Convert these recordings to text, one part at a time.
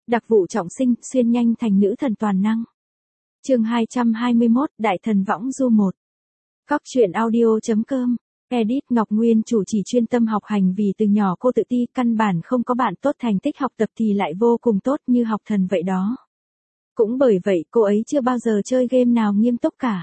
Đặc vụ trọng sinh, xuyên nhanh thành nữ thần toàn năng. Chương 221, Đại thần võng du 1. Góc truyện audio.com. Edit Ngọc Nguyên chủ chỉ chuyên tâm học hành vì từ nhỏ cô tự ti, căn bản không có bạn tốt, thành tích học tập thì lại vô cùng tốt như học thần vậy đó. Cũng bởi vậy cô ấy chưa bao giờ chơi game nào nghiêm túc cả.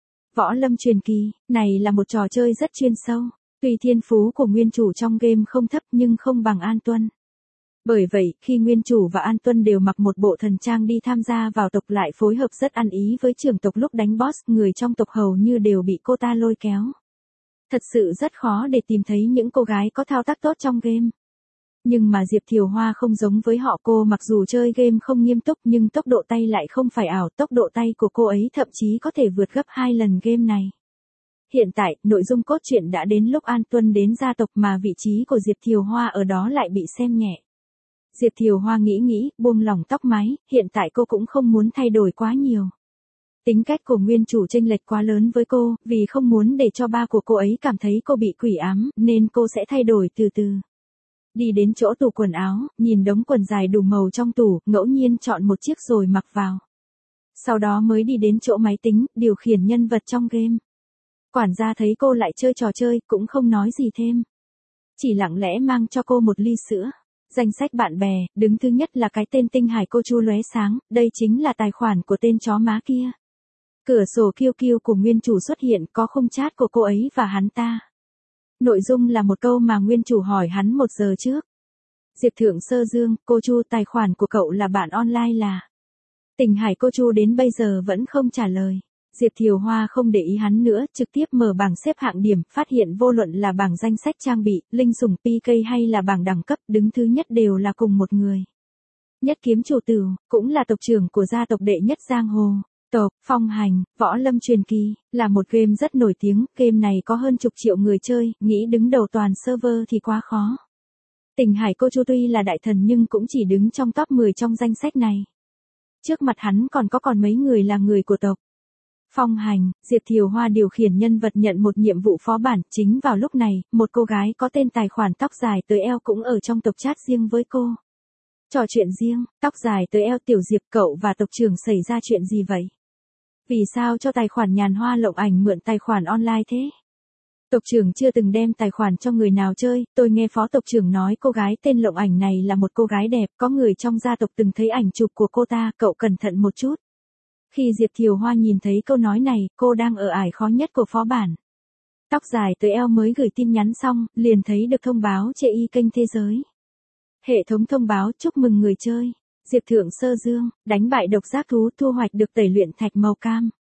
Võ Lâm Truyền Kỳ, này là một trò chơi rất chuyên sâu. Tuy thiên phú của nguyên chủ trong game không thấp nhưng không bằng An Tuân. Bởi vậy, khi nguyên chủ và An Tuân đều mặc một bộ thần trang đi tham gia vào tộc lại phối hợp rất ăn ý với trưởng tộc lúc đánh boss, người trong tộc hầu như đều bị cô ta lôi kéo. Thật sự rất khó để tìm thấy những cô gái có thao tác tốt trong game. Nhưng mà Diệp Thiều Hoa không giống với họ, cô mặc dù chơi game không nghiêm túc nhưng tốc độ tay lại không phải ảo, tốc độ tay của cô ấy thậm chí có thể vượt gấp 2 lần game này. Hiện tại, nội dung cốt truyện đã đến lúc An Tuân đến gia tộc mà vị trí của Diệp Thiều Hoa ở đó lại bị xem nhẹ. Diệp Thiều Hoa nghĩ, buông lỏng tóc mái, hiện tại cô cũng không muốn thay đổi quá nhiều. Tính cách của nguyên chủ chênh lệch quá lớn với cô, vì không muốn để cho ba của cô ấy cảm thấy cô bị quỷ ám, nên cô sẽ thay đổi từ từ. Đi đến chỗ tủ quần áo, nhìn đống quần dài đủ màu trong tủ, ngẫu nhiên chọn một chiếc rồi mặc vào. Sau đó mới đi đến chỗ máy tính, điều khiển nhân vật trong game. Quản gia thấy cô lại chơi trò chơi, cũng không nói gì thêm. Chỉ lặng lẽ mang cho cô một ly sữa. Danh sách bạn bè, đứng thứ nhất là cái tên Tinh Hải Cô Chu lóe sáng, đây chính là tài khoản của tên chó má kia. Cửa sổ QQ của nguyên chủ xuất hiện, có khung chat của cô ấy và hắn ta. Nội dung là một câu mà nguyên chủ hỏi hắn 1 giờ trước. Diệp Thượng Sơ Dương, cô Chu, tài khoản của cậu là bạn online là. Tinh Hải Cô Chu đến bây giờ vẫn không trả lời. Diệp Thiều Hoa không để ý hắn nữa, trực tiếp mở bảng xếp hạng điểm, phát hiện vô luận là bảng danh sách trang bị, linh sủng PK hay là bảng đẳng cấp, đứng thứ nhất đều là cùng một người. Nhất Kiếm Chủ Tửu, cũng là tộc trưởng của gia tộc đệ nhất giang hồ. Tộc Phong Hành, Võ Lâm Truyền Kỳ, là một game rất nổi tiếng, game này có hơn chục triệu người chơi, nghĩ đứng đầu toàn server thì quá khó. Tinh Hải Cô Chu tuy là đại thần nhưng cũng chỉ đứng trong top 10 trong danh sách này. Trước mặt hắn còn mấy người là người của tộc Phong Hành. Diệp Thiều Hoa điều khiển nhân vật nhận một nhiệm vụ phó bản, chính vào lúc này, một cô gái có tên tài khoản tóc dài tới eo cũng ở trong tộc chat riêng với cô. Trò chuyện riêng, tóc dài tới eo, Tiểu Diệp, cậu và tộc trưởng xảy ra chuyện gì vậy? Vì sao cho tài khoản Nhàn Hoa Lộng Ảnh mượn tài khoản online thế? Tộc trưởng chưa từng đem tài khoản cho người nào chơi, tôi nghe phó tộc trưởng nói cô gái tên Lộng Ảnh này là một cô gái đẹp, có người trong gia tộc từng thấy ảnh chụp của cô ta, cậu cẩn thận một chút. Khi Diệp Thiều Hoa nhìn thấy câu nói này, cô đang ở ải khó nhất của phó bản. Tóc dài tới eo mới gửi tin nhắn xong, liền thấy được thông báo chê y kênh thế giới. Hệ thống thông báo chúc mừng người chơi. Diệp Thượng Sơ Dương, đánh bại độc giác thú, thu hoạch được tẩy luyện thạch màu cam.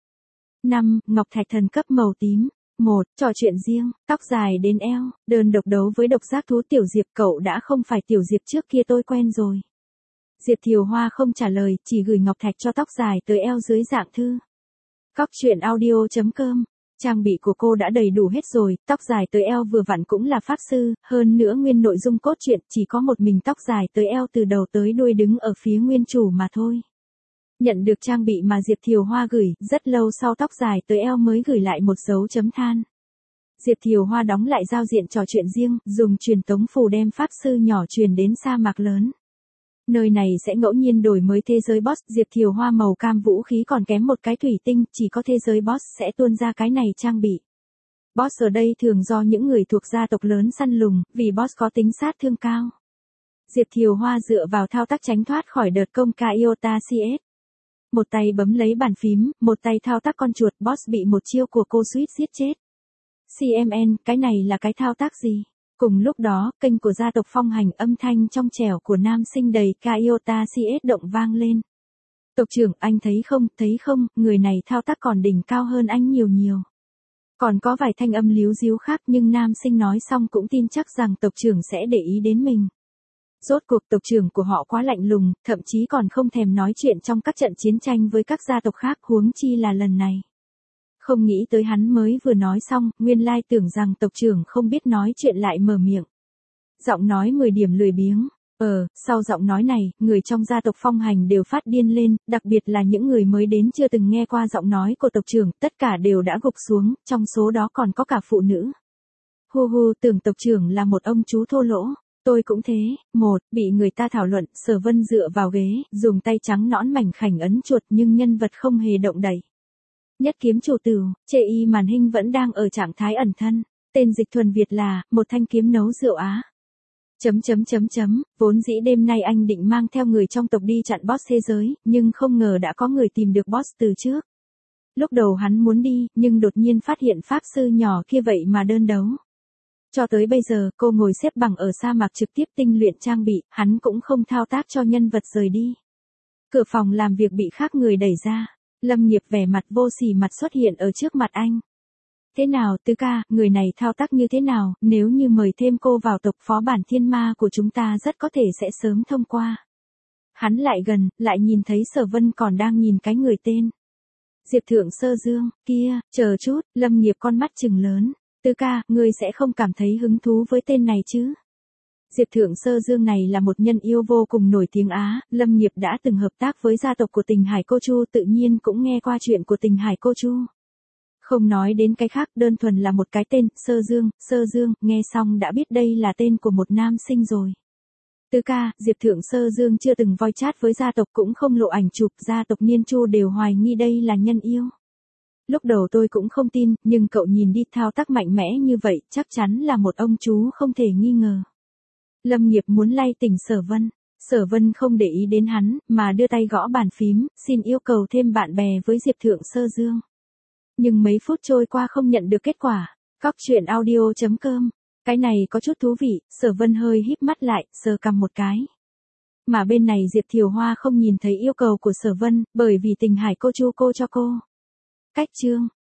5. Ngọc thạch thần cấp màu tím. 1. Trò chuyện riêng, tóc dài đến eo, đơn độc đấu với độc giác thú. Tiểu Diệp, cậu đã không phải Tiểu Diệp trước kia tôi quen rồi. Diệp Thiều Hoa không trả lời, chỉ gửi ngọc thạch cho tóc dài tới eo dưới dạng thư. Góc truyện audio.com. Trang bị của cô đã đầy đủ hết rồi, tóc dài tới eo vừa vặn cũng là pháp sư, hơn nữa nguyên nội dung cốt truyện chỉ có một mình tóc dài tới eo từ đầu tới đuôi đứng ở phía nguyên chủ mà thôi. Nhận được trang bị mà Diệp Thiều Hoa gửi, rất lâu sau tóc dài tới eo mới gửi lại một dấu chấm than. Diệp Thiều Hoa đóng lại giao diện trò chuyện riêng, dùng truyền tống phù đem pháp sư nhỏ truyền đến sa mạc lớn. Nơi này sẽ ngẫu nhiên đổi mới thế giới boss. Diệp Thiều Hoa màu cam vũ khí còn kém một cái thủy tinh, chỉ có thế giới boss sẽ tuôn ra cái này trang bị. Boss ở đây thường do những người thuộc gia tộc lớn săn lùng, vì boss có tính sát thương cao. Diệp Thiều Hoa dựa vào thao tác tránh thoát khỏi đợt công ca Iota CS. Một tay bấm lấy bàn phím, một tay thao tác con chuột, boss bị một chiêu của cô suýt giết chết. CMN, cái này là cái thao tác gì? Cùng lúc đó, kênh của gia tộc Phong Hành, âm thanh trong trẻo của nam sinh đầy ca Iota CS động vang lên. Tộc trưởng, anh thấy không, người này thao tác còn đỉnh cao hơn anh nhiều. Còn có vài thanh âm líu díu khác nhưng nam sinh nói xong cũng tin chắc rằng tộc trưởng sẽ để ý đến mình. Rốt cuộc tộc trưởng của họ quá lạnh lùng, thậm chí còn không thèm nói chuyện trong các trận chiến tranh với các gia tộc khác, huống chi là lần này. Không nghĩ tới hắn mới vừa nói xong, nguyên lai tưởng rằng tộc trưởng không biết nói chuyện lại mở miệng. Giọng nói 10 điểm lười biếng. Sau giọng nói này, người trong gia tộc Phong Hành đều phát điên lên, đặc biệt là những người mới đến chưa từng nghe qua giọng nói của tộc trưởng, tất cả đều đã gục xuống, trong số đó còn có cả phụ nữ. Hu, tưởng tộc trưởng là một ông chú thô lỗ. Tôi cũng thế. Một, bị người ta thảo luận, Sở Vân dựa vào ghế, dùng tay trắng nõn mảnh khảnh ấn chuột nhưng nhân vật không hề động đậy. Nhất kiếm chủ tửu, chê y màn hình vẫn đang ở trạng thái ẩn thân. Tên dịch thuần Việt là, một thanh kiếm nấu rượu Á. Vốn dĩ đêm nay anh định mang theo người trong tộc đi chặn boss thế giới, nhưng không ngờ đã có người tìm được boss từ trước. Lúc đầu hắn muốn đi, nhưng đột nhiên phát hiện pháp sư nhỏ kia vậy mà đơn đấu. Cho tới bây giờ, cô ngồi xếp bằng ở sa mạc trực tiếp tinh luyện trang bị, hắn cũng không thao tác cho nhân vật rời đi. Cửa phòng làm việc bị khác người đẩy ra. Lâm Nghiệp vẻ mặt vô sỉ mặt xuất hiện ở trước mặt anh. Thế nào Tứ ca, người này thao tác như thế nào, nếu như mời thêm cô vào tộc phó bản thiên ma của chúng ta rất có thể sẽ sớm thông qua. Hắn lại gần, lại nhìn thấy Sở Vân còn đang nhìn cái người tên Diệp Thượng Sơ Dương, kia, chờ chút, Lâm Nghiệp con mắt trừng lớn. Tứ ca, ngươi sẽ không cảm thấy hứng thú với tên này chứ? Diệp Thượng Sơ Dương này là một nhân yêu vô cùng nổi tiếng Á, Lâm Nghiệp đã từng hợp tác với gia tộc của Tình Hải Cô Chu, tự nhiên cũng nghe qua chuyện của Tình Hải Cô Chu. Không nói đến cái khác, đơn thuần là một cái tên, Sơ Dương, nghe xong đã biết đây là tên của một nam sinh rồi. Tứ ca, Diệp Thượng Sơ Dương chưa từng voi chat với gia tộc cũng không lộ ảnh chụp, gia tộc Niên Chu đều hoài nghi đây là nhân yêu. Lúc đầu tôi cũng không tin, nhưng cậu nhìn đi thao tác mạnh mẽ như vậy, chắc chắn là một ông chú không thể nghi ngờ. Lâm Nghiệp muốn lay tỉnh Sở Vân không để ý đến hắn, mà đưa tay gõ bàn phím, xin yêu cầu thêm bạn bè với Diệp Thượng Sơ Dương. Nhưng mấy phút trôi qua không nhận được kết quả. Coctruyện.audio.com. Cái này có chút thú vị, Sở Vân hơi híp mắt lại, sờ cằm một cái. Mà bên này Diệp Thiều Hoa không nhìn thấy yêu cầu của Sở Vân, bởi vì Tình Hải Cô Chu cô cho cô cách chương.